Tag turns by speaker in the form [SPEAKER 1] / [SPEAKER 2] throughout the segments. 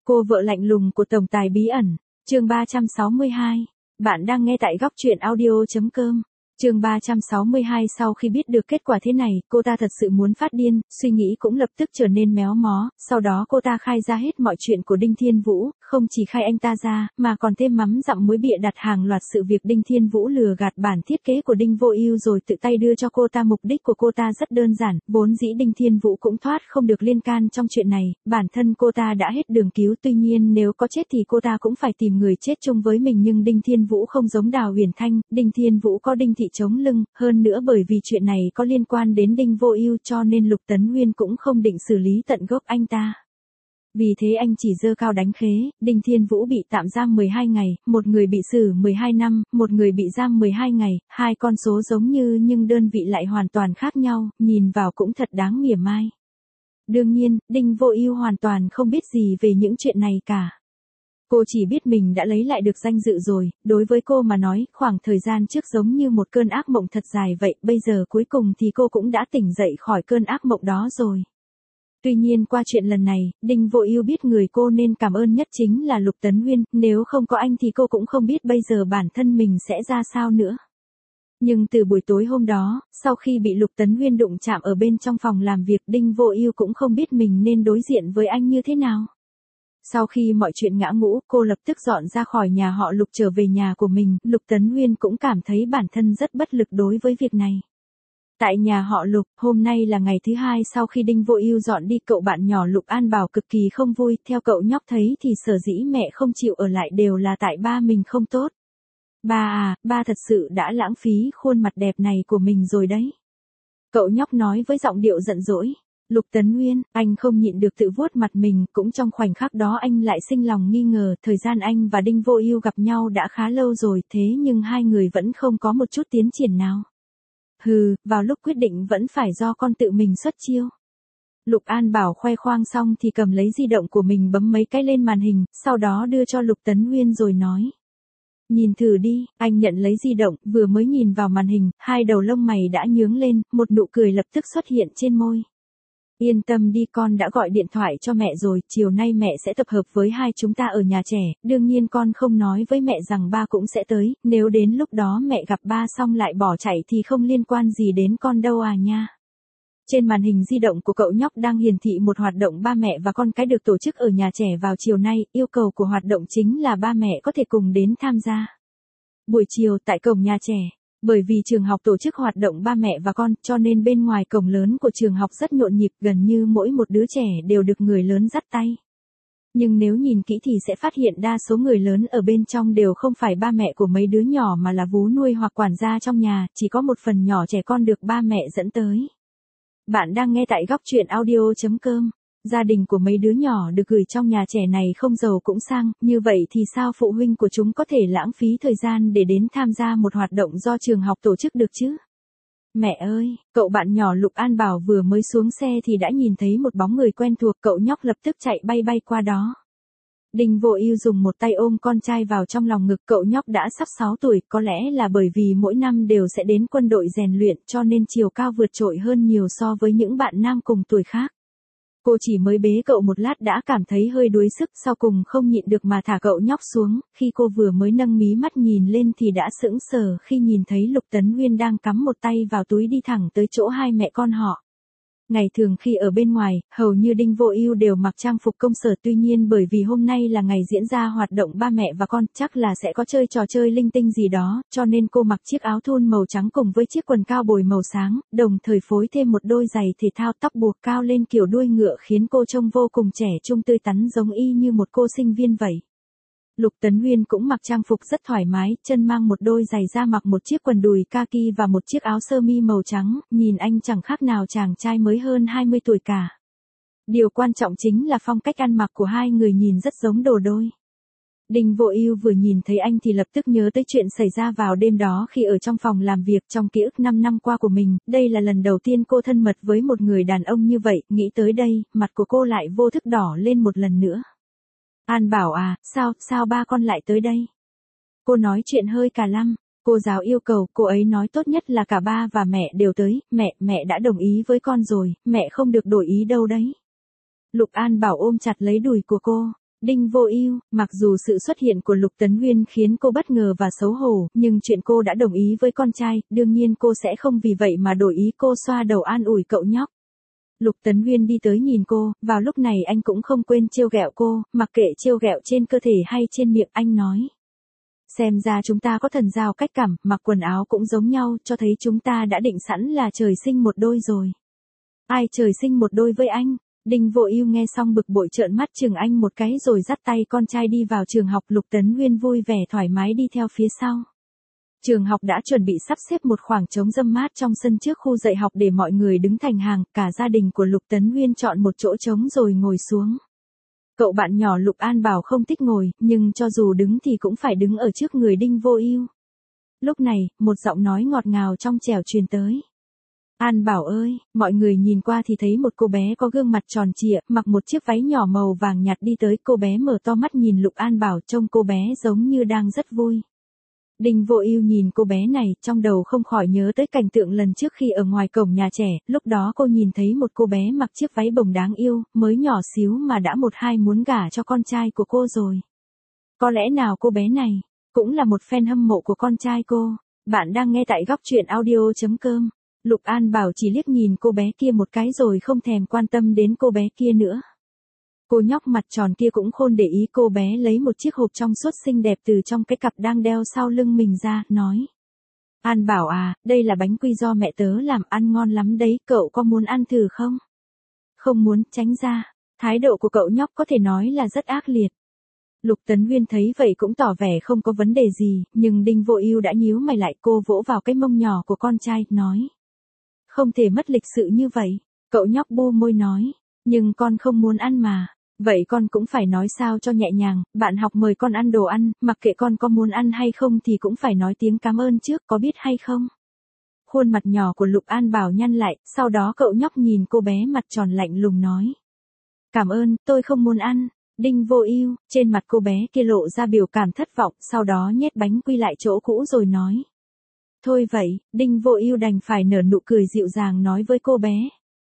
[SPEAKER 1] Cô vợ lạnh lùng của tổng tài bí ẩn, chương 362. Bạn đang nghe tại góc truyện audio.com. Chương 362. Sau khi biết được kết quả thế này, cô ta thật sự muốn phát điên, suy nghĩ cũng lập tức trở nên méo mó, sau đó cô ta khai ra hết mọi chuyện của Đinh Thiên Vũ, không chỉ khai anh ta ra, mà còn thêm mắm dặm muối bịa đặt hàng loạt sự việc Đinh Thiên Vũ lừa gạt bản thiết kế của Đinh Vô Ưu rồi tự tay đưa cho cô ta. Mục đích của cô ta rất đơn giản, vốn dĩ Đinh Thiên Vũ cũng thoát không được liên can trong chuyện này, bản thân cô ta đã hết đường cứu, tuy nhiên nếu có chết thì cô ta cũng phải tìm người chết chung với mình, nhưng Đinh Thiên Vũ không giống Đào Huyền Thanh, Đinh Thiên Vũ có Đinh Thị chống lưng, hơn nữa bởi vì chuyện này có liên quan đến Đinh Vô Ưu cho nên Lục Tấn Nguyên cũng không định xử lý tận gốc anh ta. Vì thế anh chỉ giơ cao đánh khế, Đinh Thiên Vũ bị tạm giam 12 ngày, một người bị xử 12 năm, một người bị giam 12 ngày, hai con số giống như nhưng đơn vị lại hoàn toàn khác nhau, nhìn vào cũng thật đáng mỉa mai. Đương nhiên, Đinh Vô Ưu hoàn toàn không biết gì về những chuyện này cả. Cô chỉ biết mình đã lấy lại được danh dự rồi, đối với cô mà nói, khoảng thời gian trước giống như một cơn ác mộng thật dài vậy, bây giờ cuối cùng thì cô cũng đã tỉnh dậy khỏi cơn ác mộng đó rồi. Tuy nhiên qua chuyện lần này, Đinh Vô Ưu biết người cô nên cảm ơn nhất chính là Lục Tấn Nguyên, nếu không có anh thì cô cũng không biết bây giờ bản thân mình sẽ ra sao nữa. Nhưng từ buổi tối hôm đó, sau khi bị Lục Tấn Nguyên đụng chạm ở bên trong phòng làm việc, Đinh Vô Ưu cũng không biết mình nên đối diện với anh như thế nào. Sau khi mọi chuyện ngã ngũ, cô lập tức dọn ra khỏi nhà họ Lục trở về nhà của mình, Lục Tấn Nguyên cũng cảm thấy bản thân rất bất lực đối với việc này. Tại nhà họ Lục, hôm nay là ngày thứ hai sau khi Đinh Vô Ưu dọn đi, cậu bạn nhỏ Lục An Bảo cực kỳ không vui, theo cậu nhóc thấy thì sở dĩ mẹ không chịu ở lại đều là tại ba mình không tốt. Ba à, ba thật sự đã lãng phí khuôn mặt đẹp này của mình rồi đấy. Cậu nhóc nói với giọng điệu giận dỗi. Lục Tấn Nguyên, anh không nhịn được tự vuốt mặt mình, cũng trong khoảnh khắc đó anh lại sinh lòng nghi ngờ, thời gian anh và Đinh Vô Ưu gặp nhau đã khá lâu rồi, thế nhưng hai người vẫn không có một chút tiến triển nào. Hừ, vào lúc quyết định vẫn phải do con tự mình xuất chiêu. Lục An Bảo khoe khoang xong thì cầm lấy di động của mình bấm mấy cái lên màn hình, sau đó đưa cho Lục Tấn Nguyên rồi nói. Nhìn thử đi, anh nhận lấy di động, vừa mới nhìn vào màn hình, hai đầu lông mày đã nhướng lên, một nụ cười lập tức xuất hiện trên môi. Yên tâm đi, con đã gọi điện thoại cho mẹ rồi, chiều nay mẹ sẽ tập hợp với hai chúng ta ở nhà trẻ, đương nhiên con không nói với mẹ rằng ba cũng sẽ tới, nếu đến lúc đó mẹ gặp ba xong lại bỏ chạy thì không liên quan gì đến con đâu à nha. Trên màn hình di động của cậu nhóc đang hiển thị một hoạt động ba mẹ và con cái được tổ chức ở nhà trẻ vào chiều nay, yêu cầu của hoạt động chính là ba mẹ có thể cùng đến tham gia. Buổi chiều tại cổng nhà trẻ. Bởi vì trường học tổ chức hoạt động ba mẹ và con, cho nên bên ngoài cổng lớn của trường học rất nhộn nhịp, gần như mỗi một đứa trẻ đều được người lớn dắt tay. Nhưng nếu nhìn kỹ thì sẽ phát hiện đa số người lớn ở bên trong đều không phải ba mẹ của mấy đứa nhỏ mà là vú nuôi hoặc quản gia trong nhà, chỉ có một phần nhỏ trẻ con được ba mẹ dẫn tới. Bạn đang nghe tại góc truyện audio.com. Gia đình của mấy đứa nhỏ được gửi trong nhà trẻ này không giàu cũng sang, như vậy thì sao phụ huynh của chúng có thể lãng phí thời gian để đến tham gia một hoạt động do trường học tổ chức được chứ? Mẹ ơi, cậu bạn nhỏ Lục An Bảo vừa mới xuống xe thì đã nhìn thấy một bóng người quen thuộc, cậu nhóc lập tức chạy bay qua đó. Đinh Vô Ưu dùng một tay ôm con trai vào trong lòng ngực, cậu nhóc đã sắp 6 tuổi, có lẽ là bởi vì mỗi năm đều sẽ đến quân đội rèn luyện cho nên chiều cao vượt trội hơn nhiều so với những bạn nam cùng tuổi khác. Cô chỉ mới bế cậu một lát đã cảm thấy hơi đuối sức, sau cùng không nhịn được mà thả cậu nhóc xuống, khi cô vừa mới nâng mí mắt nhìn lên thì đã sững sờ khi nhìn thấy Lục Tấn Nguyên đang cắm một tay vào túi đi thẳng tới chỗ hai mẹ con họ. Ngày thường khi ở bên ngoài, hầu như Đinh Vô Ưu đều mặc trang phục công sở, tuy nhiên bởi vì hôm nay là ngày diễn ra hoạt động ba mẹ và con, chắc là sẽ có chơi trò chơi linh tinh gì đó, cho nên cô mặc chiếc áo thun màu trắng cùng với chiếc quần cao bồi màu sáng, đồng thời phối thêm một đôi giày thể thao, tóc buộc cao lên kiểu đuôi ngựa khiến cô trông vô cùng trẻ trung tươi tắn, giống y như một cô sinh viên vậy. Lục Tấn Nguyên cũng mặc trang phục rất thoải mái, chân mang một đôi giày da, mặc một chiếc quần đùi kaki và một chiếc áo sơ mi màu trắng, nhìn anh chẳng khác nào chàng trai mới hơn 20 tuổi cả. Điều quan trọng chính là phong cách ăn mặc của hai người nhìn rất giống đồ đôi. Đinh Vô Ưu vừa nhìn thấy anh thì lập tức nhớ tới chuyện xảy ra vào đêm đó khi ở trong phòng làm việc, trong ký ức 5 năm qua của mình, đây là lần đầu tiên cô thân mật với một người đàn ông như vậy, nghĩ tới đây, mặt của cô lại vô thức đỏ lên một lần nữa. An Bảo à, sao ba con lại tới đây? Cô nói chuyện hơi cà lăm, cô giáo yêu cầu, cô ấy nói tốt nhất là cả ba và mẹ đều tới, mẹ đã đồng ý với con rồi, mẹ không được đổi ý đâu đấy. Lục An Bảo ôm chặt lấy đùi của cô, Đinh Vô Ưu, mặc dù sự xuất hiện của Lục Tấn Nguyên khiến cô bất ngờ và xấu hổ, nhưng chuyện cô đã đồng ý với con trai, đương nhiên cô sẽ không vì vậy mà đổi ý. Cô xoa đầu an ủi cậu nhóc. Lục Tấn Nguyên đi tới nhìn cô, vào lúc này anh cũng không quên trêu ghẹo cô, mặc kệ trêu ghẹo trên cơ thể hay trên miệng, anh nói. Xem ra chúng ta có thần giao cách cảm, mặc quần áo cũng giống nhau, cho thấy chúng ta đã định sẵn là trời sinh một đôi rồi. Ai trời sinh một đôi với anh? Đinh Vô Ưu nghe xong bực bội trợn mắt chừng anh một cái rồi dắt tay con trai đi vào trường học. Lục Tấn Nguyên vui vẻ thoải mái đi theo phía sau. Trường học đã chuẩn bị sắp xếp một khoảng trống râm mát trong sân trước khu dạy học để mọi người đứng thành hàng, cả gia đình của Lục Tấn Nguyên chọn một chỗ trống rồi ngồi xuống. Cậu bạn nhỏ Lục An Bảo không thích ngồi, nhưng cho dù đứng thì cũng phải đứng ở trước người Đinh Vô Ưu. Lúc này, một giọng nói ngọt ngào trong trẻo truyền tới. An Bảo ơi, mọi người nhìn qua thì thấy một cô bé có gương mặt tròn trịa, mặc một chiếc váy nhỏ màu vàng nhạt đi tới. Cô bé mở to mắt nhìn Lục An Bảo, trông cô bé giống như đang rất vui. Đinh Vô Ưu nhìn cô bé này, trong đầu không khỏi nhớ tới cảnh tượng lần trước khi ở ngoài cổng nhà trẻ, lúc đó cô nhìn thấy một cô bé mặc chiếc váy bồng đáng yêu, mới nhỏ xíu mà đã một hai muốn gả cho con trai của cô rồi. Có lẽ nào cô bé này cũng là một fan hâm mộ của con trai cô. Bạn đang nghe tại góc truyện audio.com. Lục An Bảo chỉ liếc nhìn cô bé kia một cái rồi không thèm quan tâm đến cô bé kia nữa. Cô nhóc mặt tròn kia cũng khôn để ý. Cô bé lấy một chiếc hộp trong suốt xinh đẹp từ trong cái cặp đang đeo sau lưng mình ra, nói. An Bảo à, đây là bánh quy do mẹ tớ làm, ăn ngon lắm đấy, cậu có muốn ăn thử không? Không muốn, tránh ra. Thái độ của cậu nhóc có thể nói là rất ác liệt. Lục Tấn Nguyên thấy vậy cũng tỏ vẻ không có vấn đề gì, nhưng Đinh Vô Ưu đã nhíu mày lại. Cô vỗ vào cái mông nhỏ của con trai, nói. Không thể mất lịch sự như vậy. Cậu nhóc bu môi nói. Nhưng con không muốn ăn mà. Vậy con cũng phải nói sao cho nhẹ nhàng, bạn học mời con ăn đồ ăn, mặc kệ con có muốn ăn hay không thì cũng phải nói tiếng cảm ơn trước, có biết hay không? Khuôn mặt nhỏ của Lục An Bảo nhăn lại, sau đó cậu nhóc nhìn cô bé mặt tròn lạnh lùng nói. Cảm ơn, tôi không muốn ăn. Đinh Vô Ưu, trên mặt cô bé kia lộ ra biểu cảm thất vọng, sau đó nhét bánh quy lại chỗ cũ rồi nói. Thôi vậy, Đinh Vô Ưu đành phải nở nụ cười dịu dàng nói với cô bé.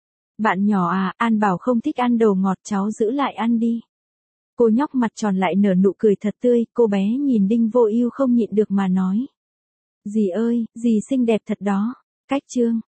[SPEAKER 1] Bạn nhỏ à, An Bảo không thích ăn đồ ngọt, cháu giữ lại ăn đi. Cô nhóc mặt tròn lại nở nụ cười thật tươi, cô bé nhìn Đinh Vô Ưu không nhịn được mà nói. Dì ơi, dì xinh đẹp thật đó. Cách chương